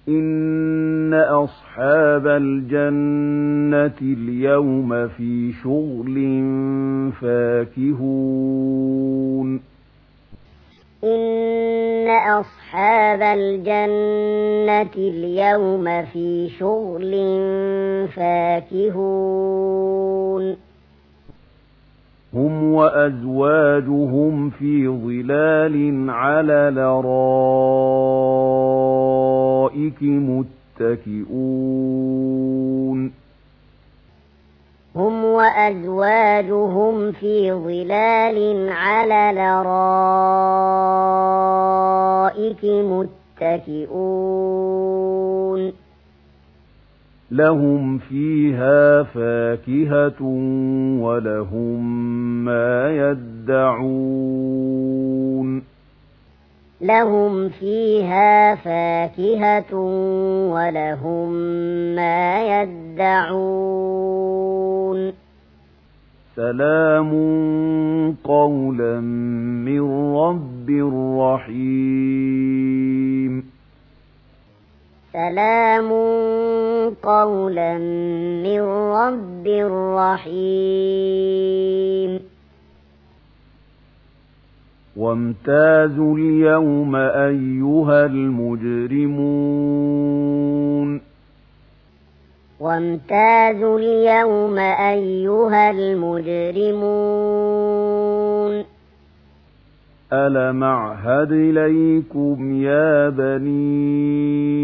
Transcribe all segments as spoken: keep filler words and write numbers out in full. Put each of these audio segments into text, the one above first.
إن أصحاب الجنة اليوم في شغل فاكهون إن أصحاب الجنة اليوم في شغل فاكهون هم وأزواجهم في ظلال على الأرائك متكئون هم وأزواجهم في ظلال على الأرائك متكئون لهم فيها فاكهة ولهم ما يدعون لهم فيها فاكهة ولهم ما يدعون سلام قولا من رب رحيم سلام قولا من رب رحيم وامتازوا اليوم أيها المجرمون وامتازوا اليوم أيها المجرمون ألم أعهد إليكم يا بني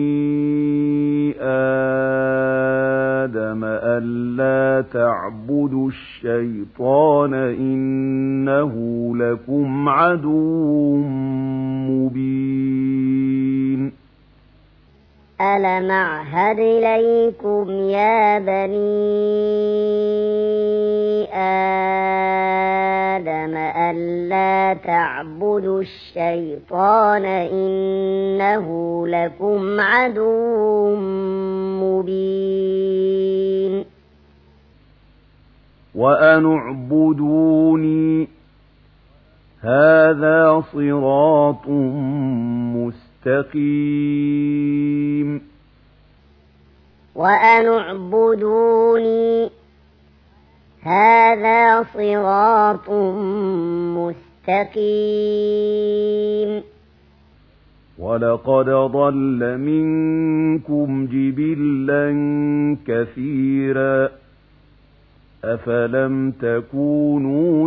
آدم ألا تعبدوا الشيطان إنه لكم عدو مبين ألم أعهد إليكم يا بني آدم ألا تعبدوا الشيطان إنه لكم عدو مبين وأن اعبدوني هذا صراط مستقيم وأن اعبدوني هذا صراط مستقيم ولقد ضل منكم جبلا كثيرا أفلم تكونوا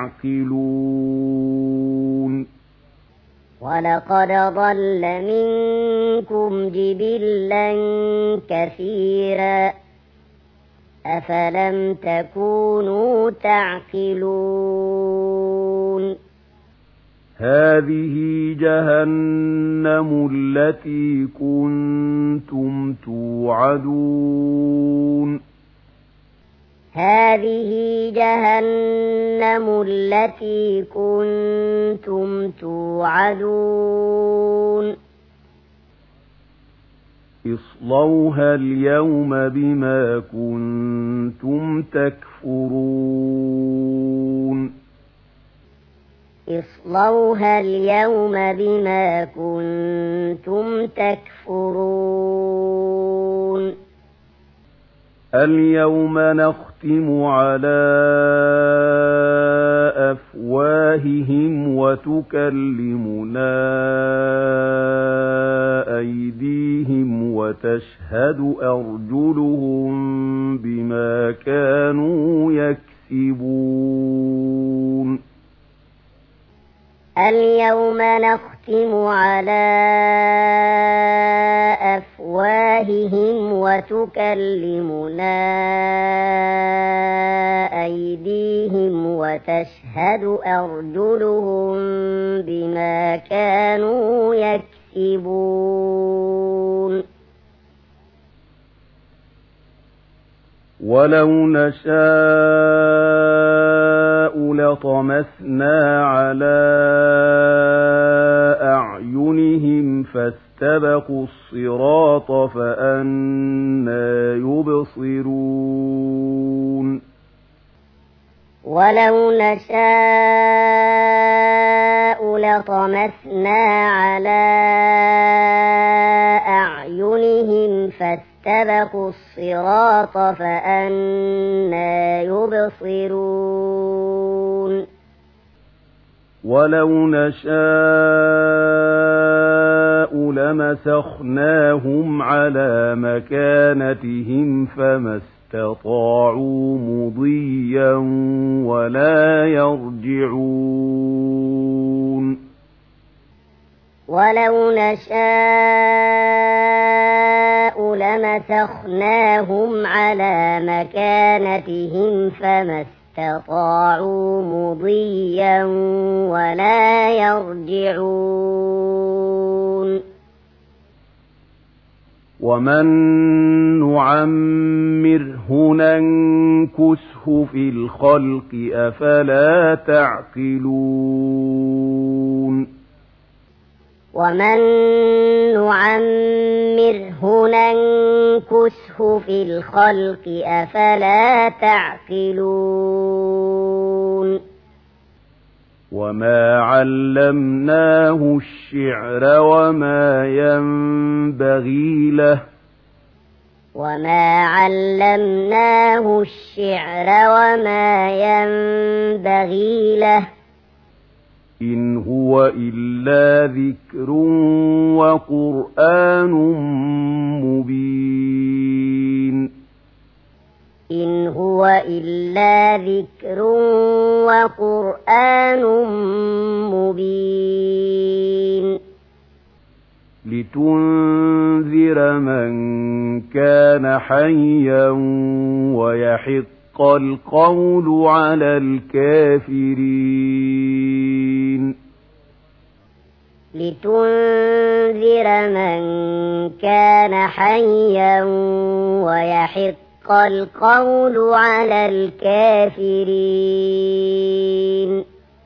تعقلون ولقد ضل منكم جبلا كثيرا أفلم تكونوا تعقلون هذه جهنم التي كنتم توعدون هذه جهنم التي كنتم توعدون اصلوها اليوم بما كنتم تكفرون اصلوها اليوم بما كنتم تكفرون اليوم نختم على أفواههم وتكلمنا أيديهم وتشهد أرجلهم بما كانوا يكسبون اليوم نختم على أفواههم وتكلمنا أيديهم وتشهد أرجلهم بما كانوا يكسبون ولو نشاء لطمسنا على أعينهم فاستبقوا الصراط فأنى يبصرون ولو نشاء لطمسنا على أعينهم أعينهم فاستبقوا الصراط فأنى يبصرون ولو نشاء لمسخناهم على مكانتهم فما استطاعوا مضيا ولا يرجعون ولو نشاء لمسخناهم على مكانتهم فما استطاعوا مضيا ولا يرجعون ومن نعمره ننكسه في الخلق أفلا تعقلون ومن نعمره ننكسه في الخلق أفلا تعقلون وما علمناه الشعر وما ينبغي له وما علمناه الشعر وما ينبغي له إن هو إلا ذكر وقرآن مبين إن هو إلا ذكر وقرآن مبين لتنذر من كان حيا ويحق القول على الكافرين لتنذر من كان حيا ويحق القول على الكافرين